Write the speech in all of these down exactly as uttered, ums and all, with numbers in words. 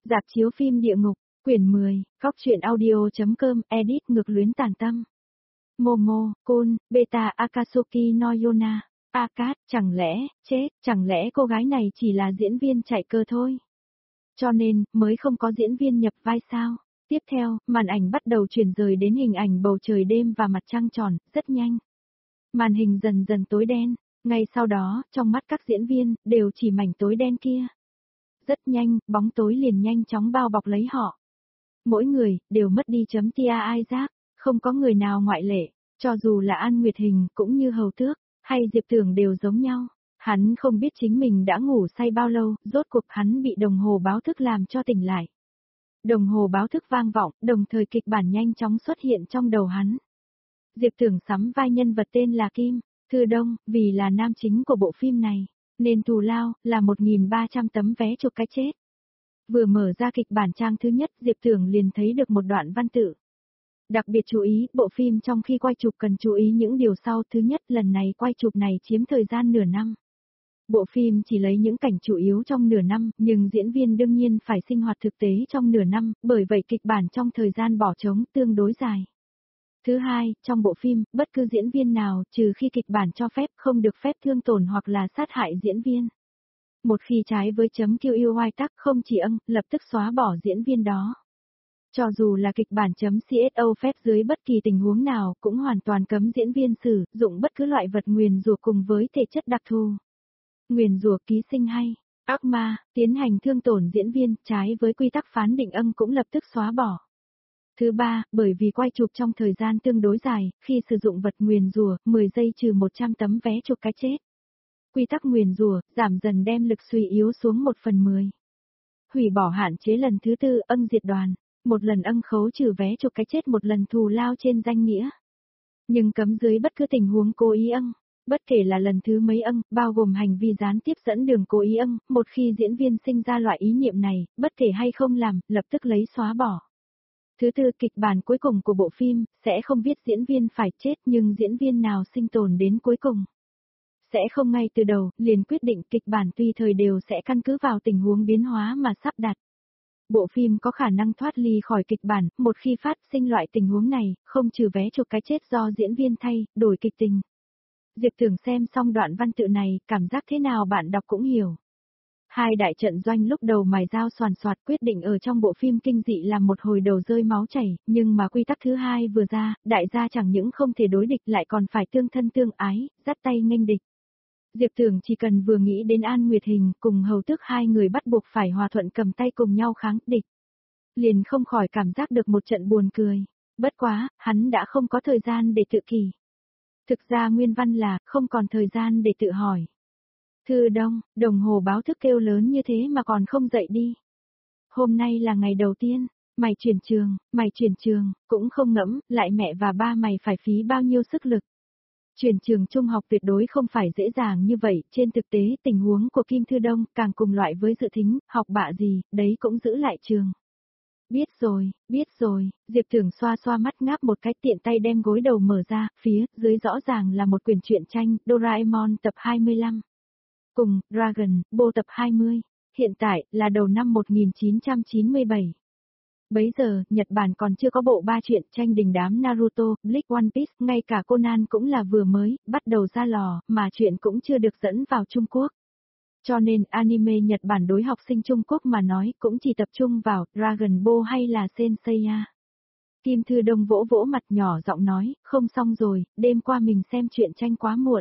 Rạp chiếu phim địa ngục, quyển mười, Cóc truyện audio.com, edit ngược luyến tàn tâm. Momo, Kun, Beta Akatsuki no Yona, Akat, chẳng lẽ, chết, chẳng lẽ cô gái này chỉ là diễn viên chạy cơ thôi? Cho nên, mới không có diễn viên nhập vai sao? Tiếp theo, màn ảnh bắt đầu chuyển rời đến hình ảnh bầu trời đêm và mặt trăng tròn, rất nhanh. Màn hình dần dần tối đen, ngay sau đó, trong mắt các diễn viên, đều chỉ mảnh tối đen kia. Rất nhanh, bóng tối liền nhanh chóng bao bọc lấy họ. Mỗi người, đều mất đi chấm tia ai giác, không có người nào ngoại lệ, cho dù là An Nguyệt Hình cũng như Hầu Tước, hay Diệp Tưởng đều giống nhau. Hắn không biết chính mình đã ngủ say bao lâu, rốt cuộc hắn bị đồng hồ báo thức làm cho tỉnh lại. Đồng hồ báo thức vang vọng, đồng thời kịch bản nhanh chóng xuất hiện trong đầu hắn. Diệp Tưởng sắm vai nhân vật tên là Kim Thư Đông, vì là nam chính của bộ phim này, nên thù lao là một nghìn ba trăm tấm vé chụp cái chết. Vừa mở ra kịch bản trang thứ nhất, Diệp Tưởng liền thấy được một đoạn văn tự. Đặc biệt chú ý, bộ phim trong khi quay chụp cần chú ý những điều sau. Thứ nhất, lần này quay chụp này chiếm thời gian nửa năm. Bộ phim chỉ lấy những cảnh chủ yếu trong nửa năm, nhưng diễn viên đương nhiên phải sinh hoạt thực tế trong nửa năm, bởi vậy kịch bản trong thời gian bỏ trống tương đối dài. Thứ hai, trong bộ phim, bất cứ diễn viên nào, trừ khi kịch bản cho phép, không được phép thương tổn hoặc là sát hại diễn viên. Một khi trái với chấm quy i tắc không chỉ âng, lập tức xóa bỏ diễn viên đó. Cho dù là kịch bản chấm xô phép dưới bất kỳ tình huống nào, cũng hoàn toàn cấm diễn viên sử dụng bất cứ loại vật nguyền rủa cùng với thể chất đặc thù. Nguyền rủa ký sinh hay ác ma, tiến hành thương tổn diễn viên, trái với quy tắc phán định âng cũng lập tức xóa bỏ. Thứ ba, bởi vì quay chụp trong thời gian tương đối dài, khi sử dụng vật nguyền rủa, mười giây trừ một trăm tấm vé chụp cái chết. Quy tắc nguyền rủa, giảm dần đem lực suy yếu xuống một phần mười. Hủy bỏ hạn chế lần thứ tư, âng diệt đoàn. Một lần âng khấu trừ vé chụp cái chết, một lần thù lao trên danh nghĩa. Nhưng cấm dưới bất cứ tình huống cố ý âng. Bất kể là lần thứ mấy âng, bao gồm hành vi gián tiếp dẫn đường cố ý âng, một khi diễn viên sinh ra loại ý niệm này, bất kể hay không làm, lập tức lấy xóa bỏ. Thứ tư, kịch bản cuối cùng của bộ phim, sẽ không viết diễn viên phải chết nhưng diễn viên nào sinh tồn đến cuối cùng. Sẽ không ngay từ đầu, liền quyết định kịch bản tùy thời đều sẽ căn cứ vào tình huống biến hóa mà sắp đặt. Bộ phim có khả năng thoát ly khỏi kịch bản, một khi phát sinh loại tình huống này, không trừ vé chụp cái chết do diễn viên thay, đổi kịch tình. Diệp Tưởng xem xong đoạn văn tự này, cảm giác thế nào bạn đọc cũng hiểu. Hai đại trận doanh lúc đầu mài dao soàn soạt quyết định ở trong bộ phim kinh dị làm một hồi đầu rơi máu chảy, nhưng mà quy tắc thứ hai vừa ra, đại gia chẳng những không thể đối địch lại còn phải tương thân tương ái, dắt tay nghênh địch. Diệp Tưởng chỉ cần vừa nghĩ đến An Nguyệt Hình cùng Hầu Tước hai người bắt buộc phải hòa thuận cầm tay cùng nhau kháng địch. Liền không khỏi cảm giác được một trận buồn cười. Bất quá, hắn đã không có thời gian để tự kỷ. Thực ra nguyên văn là, không còn thời gian để tự hỏi. Thư Đông, đồng hồ báo thức kêu lớn như thế mà còn không dậy đi. Hôm nay là ngày đầu tiên, mày chuyển trường, mày chuyển trường, cũng không ngẫm, lại mẹ và ba mày phải phí bao nhiêu sức lực. Chuyển trường trung học tuyệt đối không phải dễ dàng như vậy, trên thực tế tình huống của Kim Thư Đông càng cùng loại với dự thính, học bạ gì, đấy cũng giữ lại trường. Biết rồi, biết rồi, Diệp Tưởng xoa xoa mắt ngáp một cái tiện tay đem gối đầu mở ra, phía dưới rõ ràng là một quyển truyện tranh, Doraemon tập hai mươi lăm. Cùng, Dragon, Ball tập hai mươi, hiện tại là đầu năm một nghìn chín trăm chín mươi bảy. Bấy giờ, Nhật Bản còn chưa có bộ ba truyện tranh đình đám Naruto, Bleach One Piece, ngay cả Conan cũng là vừa mới, bắt đầu ra lò, mà truyện cũng chưa được dẫn vào Trung Quốc. Cho nên, anime Nhật Bản đối học sinh Trung Quốc mà nói cũng chỉ tập trung vào Dragon Ball hay là Senseiya. Kim Thư Đông vỗ vỗ mặt nhỏ giọng nói, không xong rồi, đêm qua mình xem truyện tranh quá muộn.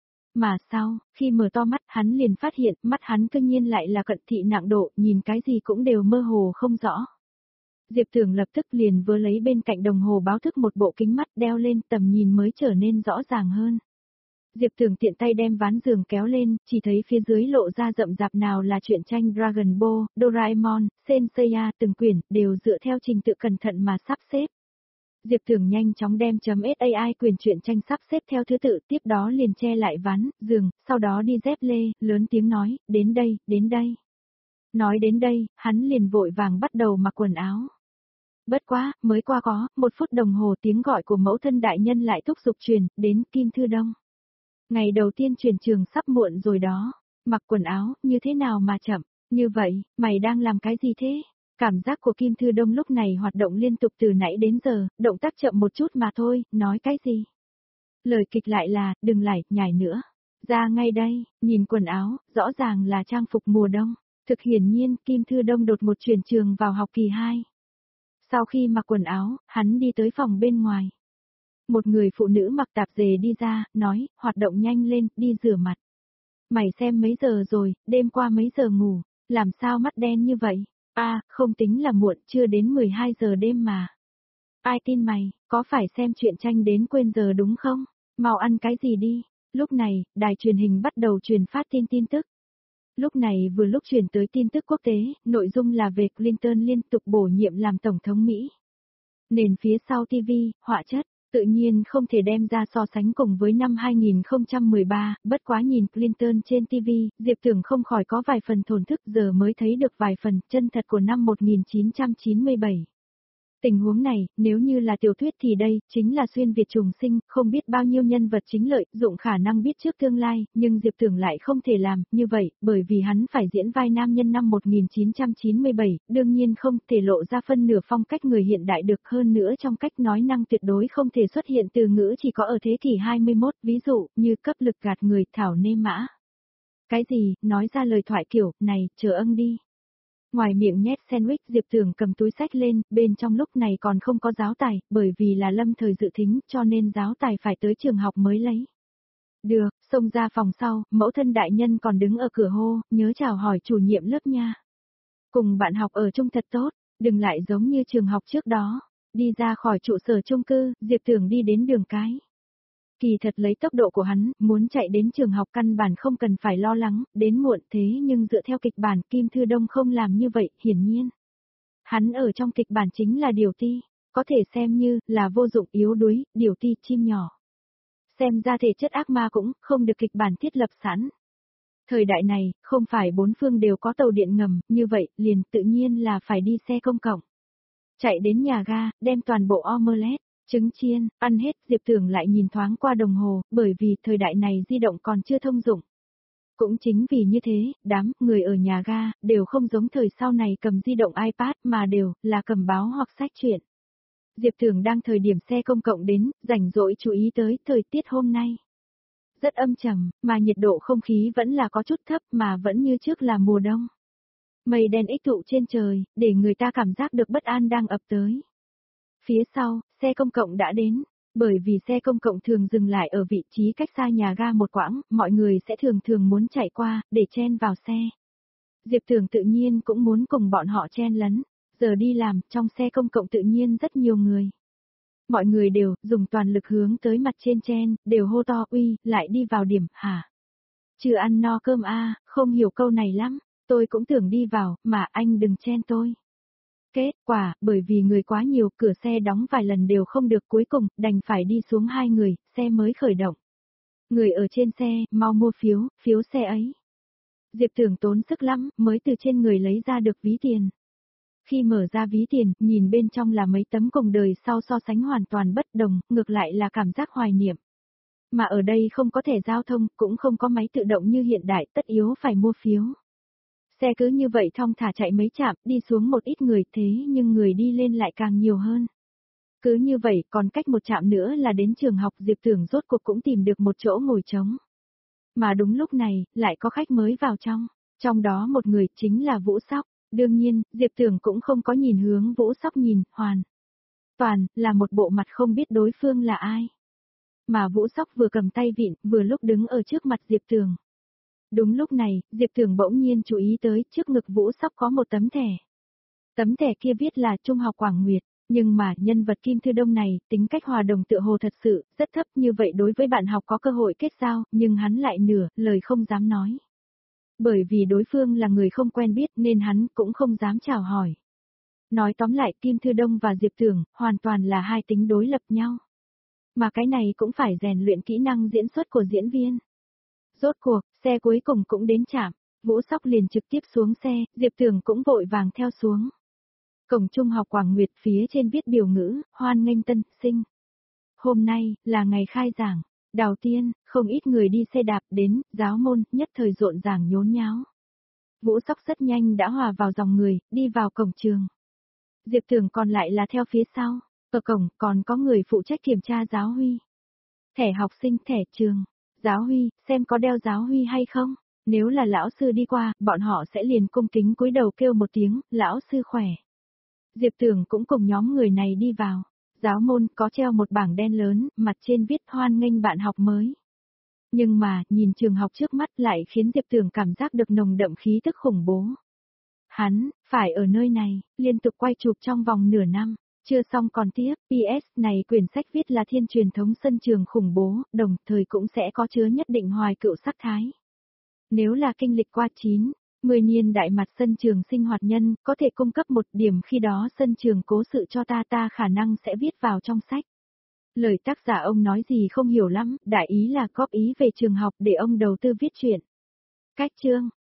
Mà sao, khi mở to mắt hắn liền phát hiện, mắt hắn cương nhiên lại là cận thị nặng độ, nhìn cái gì cũng đều mơ hồ không rõ. Diệp Tưởng lập tức liền vớ lấy bên cạnh đồng hồ báo thức một bộ kính mắt đeo lên, tầm nhìn mới trở nên rõ ràng hơn. Diệp Tưởng tiện tay đem ván giường kéo lên, chỉ thấy phía dưới lộ ra rậm rạp nào là truyện tranh Dragon Ball, Doraemon, Senseiya, từng quyển, đều dựa theo trình tự cẩn thận mà sắp xếp. Diệp Tưởng nhanh chóng đem chấm .sai quyển truyện tranh sắp xếp theo thứ tự, tiếp đó liền che lại ván, giường, sau đó đi dép lê, lớn tiếng nói, đến đây, đến đây. Nói đến đây, hắn liền vội vàng bắt đầu mặc quần áo. Bất quá, mới qua có, một phút đồng hồ tiếng gọi của mẫu thân đại nhân lại thúc giục truyền, đến Kim Thư Đông. Ngày đầu tiên chuyển trường sắp muộn rồi đó, mặc quần áo, như thế nào mà chậm, như vậy, mày đang làm cái gì thế? Cảm giác của Kim Thư Đông lúc này hoạt động liên tục từ nãy đến giờ, động tác chậm một chút mà thôi, nói cái gì? Lời kịch lại là, đừng lải, nhải nữa. Ra ngay đây, nhìn quần áo, rõ ràng là trang phục mùa đông. Thực hiển nhiên, Kim Thư Đông đột một chuyển trường vào học kỳ hai. Sau khi mặc quần áo, hắn đi tới phòng bên ngoài. Một người phụ nữ mặc tạp dề đi ra, nói, hoạt động nhanh lên, đi rửa mặt. Mày xem mấy giờ rồi, đêm qua mấy giờ ngủ, làm sao mắt đen như vậy? À, không tính là muộn, chưa đến mười hai giờ đêm mà. Ai tin mày, có phải xem truyện tranh đến quên giờ đúng không? Mau ăn cái gì đi. Lúc này, đài truyền hình bắt đầu truyền phát tin tin tức. Lúc này vừa lúc truyền tới tin tức quốc tế, nội dung là về Clinton liên tục bổ nhiệm làm Tổng thống Mỹ. Nền phía sau ti vi, họa chất, tự nhiên không thể đem ra so sánh cùng với năm hai nghìn không trăm mười ba, bất quá nhìn Clinton trên ti vi, Diệp Tưởng không khỏi có vài phần thổn thức giờ mới thấy được vài phần chân thật của năm một nghìn chín trăm chín mươi bảy. Tình huống này, nếu như là tiểu thuyết thì đây, chính là xuyên Việt trùng sinh, không biết bao nhiêu nhân vật chính lợi, dụng khả năng biết trước tương lai, nhưng Diệp Tưởng lại không thể làm, như vậy, bởi vì hắn phải diễn vai nam nhân năm một nghìn chín trăm chín mươi bảy, đương nhiên không thể lộ ra phân nửa phong cách người hiện đại được hơn nữa trong cách nói năng tuyệt đối không thể xuất hiện từ ngữ chỉ có ở thế kỷ hai mươi mốt, ví dụ, như cấp lực gạt người, thảo nê mã. Cái gì, nói ra lời thoại kiểu, này, chờ âng đi. Ngoài miệng nhét sandwich Diệp Tưởng cầm túi sách lên, bên trong lúc này còn không có giáo tài, bởi vì là lâm thời dự thính cho nên giáo tài phải tới trường học mới lấy. Được, xông ra phòng sau, mẫu thân đại nhân còn đứng ở cửa hô, nhớ chào hỏi chủ nhiệm lớp nha. Cùng bạn học ở chung thật tốt, đừng lại giống như trường học trước đó. Đi ra khỏi trụ sở chung cư, Diệp Tưởng đi đến đường cái. Kỳ thật lấy tốc độ của hắn, muốn chạy đến trường học căn bản không cần phải lo lắng, đến muộn thế nhưng dựa theo kịch bản Kim Thư Đông không làm như vậy, hiển nhiên. Hắn ở trong kịch bản chính là điều ti, có thể xem như là vô dụng yếu đuối, điều ti chim nhỏ. Xem ra thể chất ác ma cũng không được kịch bản thiết lập sẵn. Thời đại này, không phải bốn phương đều có tàu điện ngầm, như vậy liền tự nhiên là phải đi xe công cộng. Chạy đến nhà ga, đem toàn bộ omelette, trứng chiên, ăn hết, Diệp Tưởng lại nhìn thoáng qua đồng hồ, bởi vì thời đại này di động còn chưa thông dụng. Cũng chính vì như thế, đám người ở nhà ga đều không giống thời sau này cầm di động iPad mà đều là cầm báo hoặc sách truyện. Diệp Tưởng đang thời điểm xe công cộng đến, rảnh rỗi chú ý tới thời tiết hôm nay. Rất âm trầm, mà nhiệt độ không khí vẫn là có chút thấp mà vẫn như trước là mùa đông. Mây đen ích tụ trên trời, để người ta cảm giác được bất an đang ập tới. Phía sau, xe công cộng đã đến, bởi vì xe công cộng thường dừng lại ở vị trí cách xa nhà ga một quãng, mọi người sẽ thường thường muốn chạy qua, để chen vào xe. Diệp Tưởng tự nhiên cũng muốn cùng bọn họ chen lấn, giờ đi làm, trong xe công cộng tự nhiên rất nhiều người. Mọi người đều dùng toàn lực hướng tới mặt trên chen, đều hô to uy, lại đi vào điểm, hả? Chưa ăn no cơm a, không hiểu câu này lắm, tôi cũng tưởng đi vào, mà anh đừng chen tôi. Kết quả, bởi vì người quá nhiều, cửa xe đóng vài lần đều không được, cuối cùng, đành phải đi xuống hai người, xe mới khởi động. Người ở trên xe, mau mua phiếu, phiếu xe ấy. Diệp Tưởng tốn sức lắm, mới từ trên người lấy ra được ví tiền. Khi mở ra ví tiền, nhìn bên trong là mấy tấm cùng đời sau so sánh hoàn toàn bất đồng, ngược lại là cảm giác hoài niệm. Mà ở đây không có thẻ giao thông, cũng không có máy tự động như hiện đại, tất yếu phải mua phiếu. Xe cứ như vậy thong thả chạy mấy trạm, đi xuống một ít người thế nhưng người đi lên lại càng nhiều hơn. Cứ như vậy, còn cách một trạm nữa là đến trường học, Diệp Tưởng rốt cuộc cũng tìm được một chỗ ngồi trống. Mà đúng lúc này, lại có khách mới vào trong, trong đó một người chính là Vũ Sóc, đương nhiên, Diệp Tưởng cũng không có nhìn hướng Vũ Sóc nhìn, hoàn. Toàn, là một bộ mặt không biết đối phương là ai. Mà Vũ Sóc vừa cầm tay vịn, vừa lúc đứng ở trước mặt Diệp Tưởng. Đúng lúc này, Diệp Tưởng bỗng nhiên chú ý tới, trước ngực Vũ Sóc có một tấm thẻ. Tấm thẻ kia viết là Trung học Quảng Nguyệt, nhưng mà nhân vật Kim Thư Đông này, tính cách hòa đồng tựa hồ thật sự, rất thấp, như vậy đối với bạn học có cơ hội kết giao, nhưng hắn lại nửa, lời không dám nói. Bởi vì đối phương là người không quen biết nên hắn cũng không dám chào hỏi. Nói tóm lại, Kim Thư Đông và Diệp Tưởng, hoàn toàn là hai tính đối lập nhau. Mà cái này cũng phải rèn luyện kỹ năng diễn xuất của diễn viên. Rốt cuộc, xe cuối cùng cũng đến trạm, Vũ Sóc liền trực tiếp xuống xe, Diệp Tưởng cũng vội vàng theo xuống. Cổng Trung học Quảng Nguyệt phía trên viết biểu ngữ, hoan nghênh tân sinh. Hôm nay, là ngày khai giảng, đầu tiên, không ít người đi xe đạp đến, giáo môn, nhất thời rộn ràng nhốn nháo. Vũ Sóc rất nhanh đã hòa vào dòng người, đi vào cổng trường. Diệp Thường còn lại là theo phía sau, ở cổng còn có người phụ trách kiểm tra giáo huy. Thẻ học sinh, thẻ trường, giáo huy, xem có đeo giáo huy hay không. Nếu là lão sư đi qua, bọn họ sẽ liền cung kính cúi đầu kêu một tiếng, lão sư khỏe. Diệp Thường cũng cùng nhóm người này đi vào. Giáo môn có treo một bảng đen lớn, mặt trên viết hoan nghênh bạn học mới. Nhưng mà, nhìn trường học trước mắt lại khiến Diệp Thường cảm giác được nồng đậm khí tức khủng bố. Hắn, phải ở nơi này, liên tục quay chụp trong vòng nửa năm. Chưa xong còn tiếp, pê ét này quyển sách viết là thiên truyền thống sân trường khủng bố, đồng thời cũng sẽ có chứa nhất định hoài cựu sắc thái. Nếu là kinh lịch qua chín, mười niên đại mặt sân trường sinh hoạt nhân, có thể cung cấp một điểm khi đó sân trường cố sự cho ta ta khả năng sẽ viết vào trong sách. Lời tác giả ông nói gì không hiểu lắm, đại ý là góp ý về trường học để ông đầu tư viết truyện. Cách chương